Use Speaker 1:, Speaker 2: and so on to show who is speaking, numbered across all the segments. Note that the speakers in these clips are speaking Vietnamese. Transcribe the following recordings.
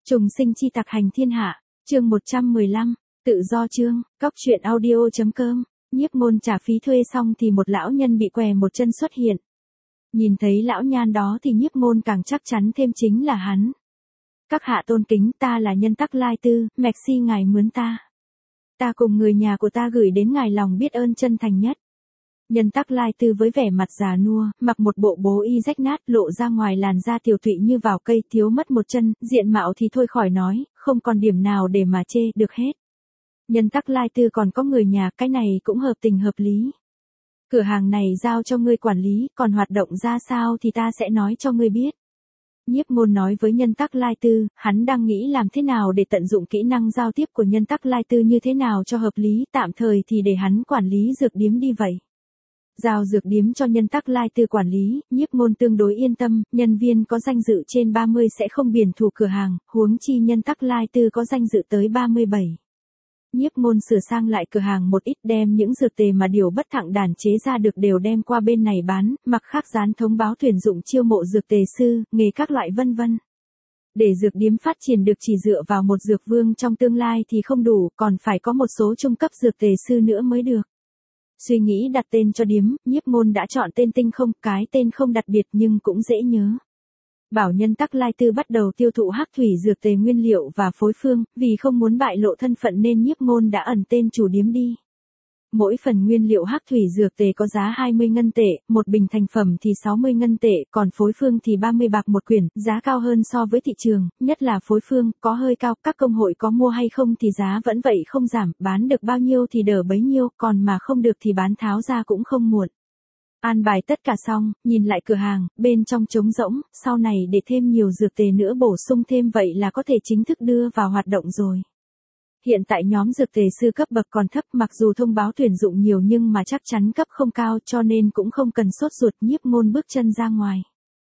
Speaker 1: Trùng sinh chi tặc hành thiên hạ, chương 115, tự do chương, cóc truyện audio.com, Nhiếp Ngôn trả phí thuê xong thì một lão nhân bị què một chân xuất hiện. Nhìn thấy lão nhan đó thì Nhiếp Ngôn càng chắc chắn thêm chính là hắn. Các hạ tôn kính, ta là Nhân Tắc Lai Tư, merci ngài mướn ta. Ta cùng người nhà của ta gửi đến ngài lòng biết ơn chân thành nhất. Nhân Tắc Lai Tư với vẻ mặt già nua, mặc một bộ bố y rách nát lộ ra ngoài làn da tiều tụy như vào cây, thiếu mất một chân, diện mạo thì thôi khỏi nói, không còn điểm nào để mà chê được hết. Nhân Tắc Lai Tư còn có người nhà, cái này cũng hợp tình hợp lý. Cửa hàng này giao cho ngươi quản lý, còn hoạt động ra sao thì ta sẽ nói cho ngươi biết. Nhiếp Ngôn nói với Nhân Tắc Lai Tư, hắn đang nghĩ làm thế nào để tận dụng kỹ năng giao tiếp của Nhân Tắc Lai Tư như thế nào cho hợp lý, tạm thời thì để hắn quản lý dược điếm đi vậy. Giao dược điếm cho Nhân Tắc Lai Tư quản lý, Nhiếp Ngôn tương đối yên tâm, nhân viên có danh dự trên 30 sẽ không biển thủ cửa hàng, huống chi Nhân Tắc Lai Tư có danh dự tới 37. Nhiếp Ngôn sửa sang lại cửa hàng một ít, đem những dược tề mà điều bất thặng đàn chế ra được đều đem qua bên này bán, mặt khác dán thông báo tuyển dụng chiêu mộ dược tề sư, nghề các loại vân vân. Để dược điếm phát triển được chỉ dựa vào một dược vương trong tương lai thì không đủ, còn phải có một số trung cấp dược tề sư nữa mới được. Suy nghĩ đặt tên cho điếm, Nhiếp Ngôn đã chọn tên Tinh Không, cái tên không đặc biệt nhưng cũng dễ nhớ. Bảo Nhân Tắc Lai Tư bắt đầu tiêu thụ hắc thủy dược tề nguyên liệu và phối phương, vì không muốn bại lộ thân phận nên Nhiếp Ngôn đã ẩn tên chủ điếm đi. Mỗi phần nguyên liệu hắc thủy dược tề có giá 20 ngân tệ, một bình thành phẩm thì 60 ngân tệ, còn phối phương thì 30 bạc một quyển, giá cao hơn so với thị trường, nhất là phối phương, có hơi cao, các công hội có mua hay không thì giá vẫn vậy không giảm, bán được bao nhiêu thì đỡ bấy nhiêu, còn mà không được thì bán tháo ra cũng không muộn. An bài tất cả xong, nhìn lại cửa hàng, bên trong trống rỗng, sau này để thêm nhiều dược tề nữa bổ sung thêm vậy là có thể chính thức đưa vào hoạt động rồi. Hiện tại nhóm dược tề sư cấp bậc còn thấp, mặc dù thông báo tuyển dụng nhiều nhưng mà chắc chắn cấp không cao cho nên cũng không cần sốt ruột. Nhiếp Ngôn bước chân ra ngoài.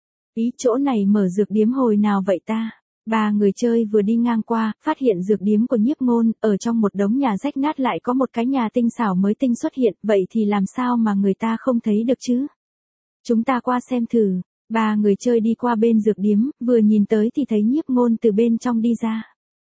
Speaker 1: Ý chỗ này mở dược điếm hồi nào vậy ta? Ba người chơi vừa đi ngang qua, phát hiện dược điếm của Nhiếp Ngôn, ở trong một đống nhà rách nát lại có một cái nhà tinh xảo mới tinh xuất hiện, vậy thì làm sao mà người ta không thấy được chứ? Chúng ta qua xem thử. Ba người chơi đi qua bên dược điếm, vừa nhìn tới thì thấy Nhiếp Ngôn từ bên trong đi ra.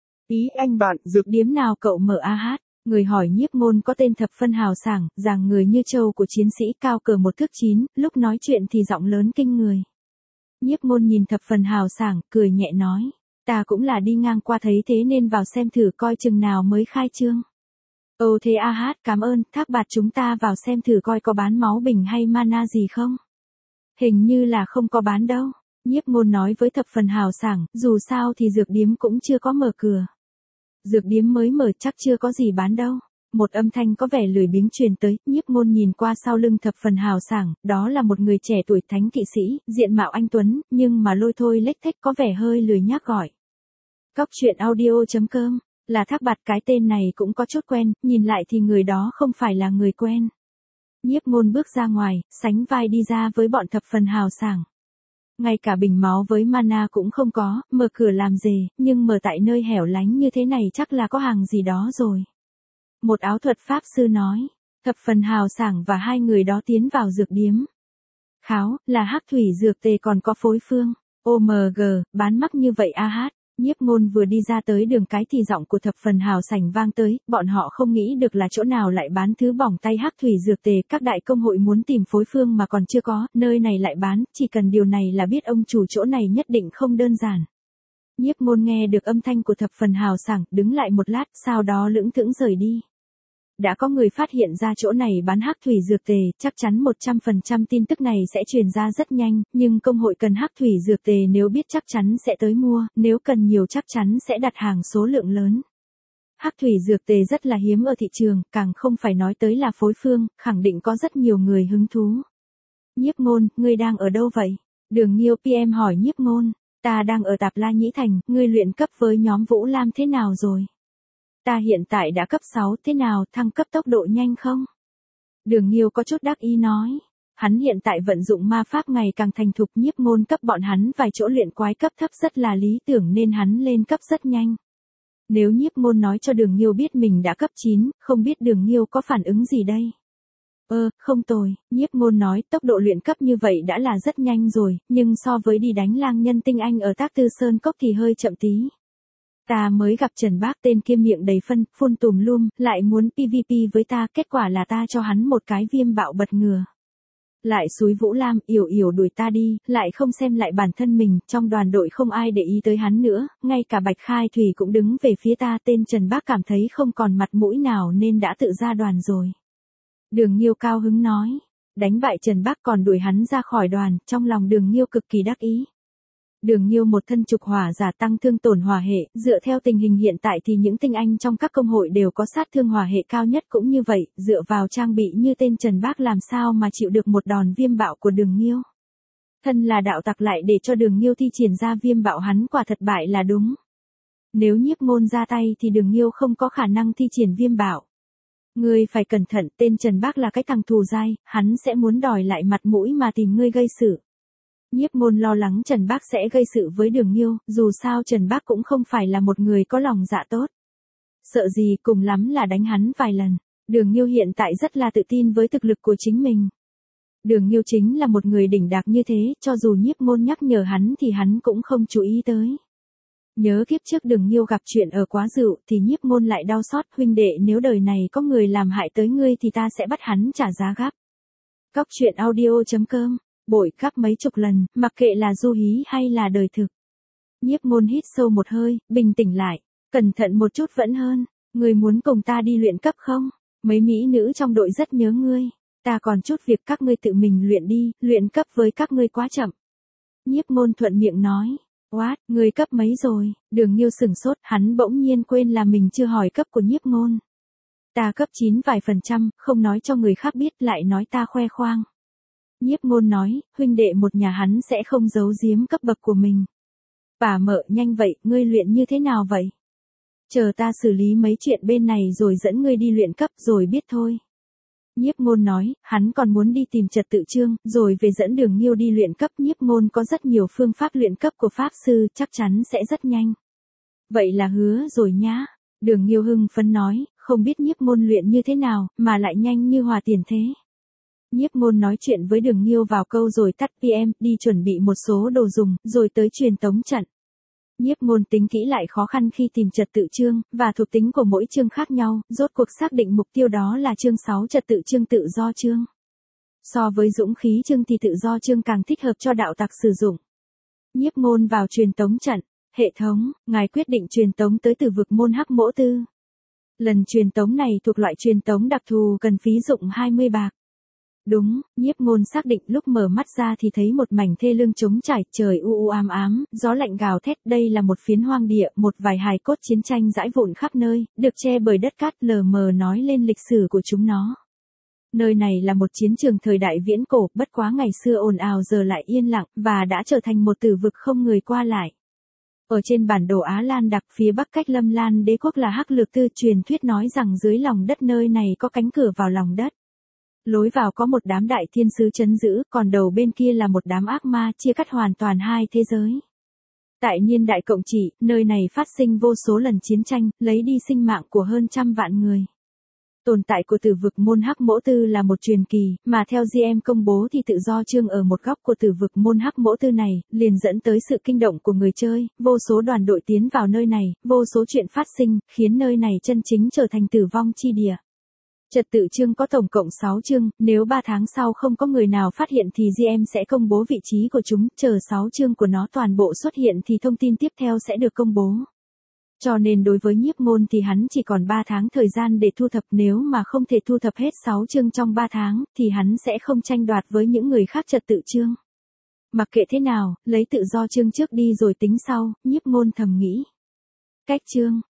Speaker 1: Ý anh bạn, dược điếm nào cậu mở a hát? Người hỏi Nhiếp Ngôn có tên thập phân hào sảng, dáng người như trâu của chiến sĩ, cao cỡ 1 thước 9, lúc nói chuyện thì giọng lớn kinh người. Nhiếp Ngôn nhìn thập phần hào sảng, cười nhẹ nói, ta cũng là đi ngang qua thấy thế nên vào xem thử coi chừng nào mới khai trương. Ồ thế a hát, cảm ơn, Thác Bạt chúng ta vào xem thử coi có bán máu bình hay mana gì không? Hình như là không có bán đâu. Nhiếp Ngôn nói với thập phần hào sảng, dù sao thì dược điếm cũng chưa có mở cửa. Dược điếm mới mở chắc chưa có gì bán đâu. Một âm thanh có vẻ lười biếng truyền tới, Nhiếp Ngôn nhìn qua sau lưng thập phần hào sảng, đó là một người trẻ tuổi thánh kỵ sĩ, diện mạo anh tuấn, nhưng mà lôi thôi lếch thếch có vẻ hơi lười nhác gọi. Cóc truyện audio.com, là Thác Bạt, cái tên này cũng có chút quen, nhìn lại thì người đó không phải là người quen. Nhiếp Ngôn bước ra ngoài, sánh vai đi ra với bọn thập phần hào sảng. Ngay cả bình máu với mana cũng không có, mở cửa làm gì, nhưng mở tại nơi hẻo lánh như thế này chắc là có hàng gì đó rồi. Một áo thuật pháp sư nói, thập phần hào sảng và hai người đó tiến vào dược điếm. Kháo, là hắc thủy dược tề còn có phối phương. OMG, bán mắc như vậy a hát. Nhiếp Ngôn vừa đi ra tới đường cái thì giọng của thập phần hào sảng vang tới, bọn họ không nghĩ được là chỗ nào lại bán thứ bỏng tay hắc thủy dược tề, các đại công hội muốn tìm phối phương mà còn chưa có, nơi này lại bán, chỉ cần điều này là biết ông chủ chỗ này nhất định không đơn giản. Nhiếp Ngôn nghe được âm thanh của thập phần hào sảng, đứng lại một lát, sau đó lững thững rời đi. Đã có người phát hiện ra chỗ này bán hắc thủy dược tề, chắc chắn 100% tin tức này sẽ truyền ra rất nhanh, nhưng công hội cần hắc thủy dược tề nếu biết chắc chắn sẽ tới mua, nếu cần nhiều chắc chắn sẽ đặt hàng số lượng lớn. Hắc thủy dược tề rất là hiếm ở thị trường, càng không phải nói tới là phối phương, khẳng định có rất nhiều người hứng thú. Nhiếp Ngôn, ngươi đang ở đâu vậy? Đường Nghiêu PM hỏi Nhiếp Ngôn, ta đang ở Tạp La Nhĩ Thành, ngươi luyện cấp với nhóm Vũ Lam thế nào rồi? Ta hiện tại đã cấp 6, thế nào, thăng cấp tốc độ nhanh không? Đường Nghiêu có chút đắc ý nói. Hắn hiện tại vận dụng ma pháp ngày càng thành thục, Nhiếp Ngôn cấp bọn hắn vài chỗ luyện quái cấp thấp rất là lý tưởng nên hắn lên cấp rất nhanh. Nếu Nhiếp Ngôn nói cho Đường Nghiêu biết mình đã cấp 9, không biết Đường Nghiêu có phản ứng gì đây? Không tồi, Nhiếp Ngôn nói tốc độ luyện cấp như vậy đã là rất nhanh rồi, nhưng so với đi đánh lang nhân tinh anh ở Tác Tư Sơn Cốc thì hơi chậm tí. Ta mới gặp Trần Bác tên kia miệng đầy phân, phun tùm lum, lại muốn PVP với ta, kết quả là ta cho hắn một cái viêm bạo bật ngừa. Lại xúi Vũ Lam, yểu yểu đuổi ta đi, lại không xem lại bản thân mình, trong đoàn đội không ai để ý tới hắn nữa, ngay cả Bạch Khai Thủy cũng đứng về phía ta, tên Trần Bác cảm thấy không còn mặt mũi nào nên đã tự ra đoàn rồi. Đường Nhiêu cao hứng nói, đánh bại Trần Bác còn đuổi hắn ra khỏi đoàn, trong lòng Đường Nhiêu cực kỳ đắc ý. Đường Nhiêu một thân trục hỏa giả tăng thương tổn hỏa hệ, dựa theo tình hình hiện tại thì những tinh anh trong các công hội đều có sát thương hỏa hệ cao nhất cũng như vậy, dựa vào trang bị như tên Trần Bác làm sao mà chịu được một đòn viêm bạo của Đường Nhiêu. Thân là đạo tặc lại để cho Đường Nhiêu thi triển ra viêm bạo hắn quả thật bại là đúng. Nếu Nhiếp Ngôn ra tay thì Đường Nhiêu không có khả năng thi triển viêm bạo. Ngươi phải cẩn thận, tên Trần Bác là cái thằng thù dai, hắn sẽ muốn đòi lại mặt mũi mà tìm ngươi gây sự. Nhiếp Ngôn lo lắng Trần Bác sẽ gây sự với Đường Nhiêu, dù sao Trần Bác cũng không phải là một người có lòng dạ tốt. Sợ gì cùng lắm là đánh hắn vài lần. Đường Nhiêu hiện tại rất là tự tin với thực lực của chính mình. Đường Nhiêu chính là một người đỉnh đạc như thế, cho dù Nhiếp Ngôn nhắc nhở hắn thì hắn cũng không chú ý tới. Nhớ kiếp trước Đường Nhiêu gặp chuyện ở Quá Dựu thì Nhiếp Ngôn lại đau xót, huynh đệ nếu đời này có người làm hại tới ngươi thì ta sẽ bắt hắn trả giá gấp. Cóc truyện audio.com, bội cắp mấy chục lần, mặc kệ là du hí hay là đời thực. Nhiếp Ngôn hít sâu một hơi, bình tĩnh lại, cẩn thận một chút vẫn hơn, ngươi muốn cùng ta đi luyện cấp không? Mấy mỹ nữ trong đội rất nhớ ngươi, ta còn chút việc các ngươi tự mình luyện đi, luyện cấp với các ngươi quá chậm. Nhiếp Ngôn thuận miệng nói. What, ngươi cấp mấy rồi? Đường Nhiêu sửng sốt, hắn bỗng nhiên quên là mình chưa hỏi cấp của Nhiếp Ngôn. Ta cấp 9 vài %, không nói cho người khác biết lại nói ta khoe khoang. Nhiếp Ngôn nói, huynh đệ một nhà hắn sẽ không giấu giếm cấp bậc của mình. Bà mợ nhanh vậy, ngươi luyện như thế nào vậy? Chờ ta xử lý mấy chuyện bên này rồi dẫn ngươi đi luyện cấp rồi biết thôi. Nhiếp Ngôn nói, hắn còn muốn đi tìm Trật Tự Chương, rồi về dẫn Đường Nhiêu đi luyện cấp. Nhiếp Ngôn có rất nhiều phương pháp luyện cấp của Pháp Sư, chắc chắn sẽ rất nhanh. Vậy là hứa rồi nhá. Đường Nhiêu hưng phấn nói, không biết Nhiếp Ngôn luyện như thế nào, mà lại nhanh như hòa tiền thế. Nhiếp Ngôn nói chuyện với Đường Nhiêu vào câu rồi tắt PM, đi chuẩn bị một số đồ dùng, rồi tới truyền tống trận. Nhiếp Ngôn tính kỹ lại khó khăn khi tìm Trật Tự Chương, và thuộc tính của mỗi chương khác nhau, rốt cuộc xác định mục tiêu đó là chương 6 Trật Tự Chương tự do chương. So với dũng khí chương thì tự do chương càng thích hợp cho đạo tặc sử dụng. Nhiếp Ngôn vào truyền tống trận, hệ thống, ngài quyết định truyền tống tới Tử Vực Môn Hắc Mỗ Tư. Lần truyền tống này thuộc loại truyền tống đặc thù cần phí dụng 20 bạc. Đúng, Nhiếp Ngôn xác định lúc mở mắt ra thì thấy một mảnh thê lương trống trải, trời u u ám ám, gió lạnh gào thét, đây là một phiến hoang địa, một vài hài cốt chiến tranh rải vụn khắp nơi, được che bởi đất cát lờ mờ nói lên lịch sử của chúng nó. Nơi này là một chiến trường thời đại viễn cổ, bất quá ngày xưa ồn ào giờ lại yên lặng, và đã trở thành một tử vực không người qua lại. Ở trên bản đồ Á Lan đặc phía bắc cách Lâm Lan đế quốc là Hắc Lược Tư, truyền thuyết nói rằng dưới lòng đất nơi này có cánh cửa vào lòng đất. Lối vào có một đám đại thiên sứ trấn giữ, còn đầu bên kia là một đám ác ma chia cắt hoàn toàn hai thế giới. Tại niên đại Cộng trị, nơi này phát sinh vô số lần chiến tranh, lấy đi sinh mạng của hơn 100 vạn người. Tồn tại của Tử Vực Môn Hắc Mỗ Tư là một truyền kỳ, mà theo GM công bố thì tự do chương ở một góc của Tử Vực Môn Hắc Mỗ Tư này, liền dẫn tới sự kinh động của người chơi, vô số đoàn đội tiến vào nơi này, vô số chuyện phát sinh, khiến nơi này chân chính trở thành tử vong chi địa. Trật Tự Chương có tổng cộng 6 chương, nếu 3 tháng sau không có người nào phát hiện thì GM sẽ công bố vị trí của chúng, chờ 6 chương của nó toàn bộ xuất hiện thì thông tin tiếp theo sẽ được công bố. Cho nên đối với Nhiếp Ngôn thì hắn chỉ còn 3 tháng thời gian để thu thập, nếu mà không thể thu thập hết 6 chương trong 3 tháng, thì hắn sẽ không tranh đoạt với những người khác Trật Tự Chương. Mặc kệ thế nào, lấy tự do chương trước đi rồi tính sau, Nhiếp Ngôn thầm nghĩ. Cách chương,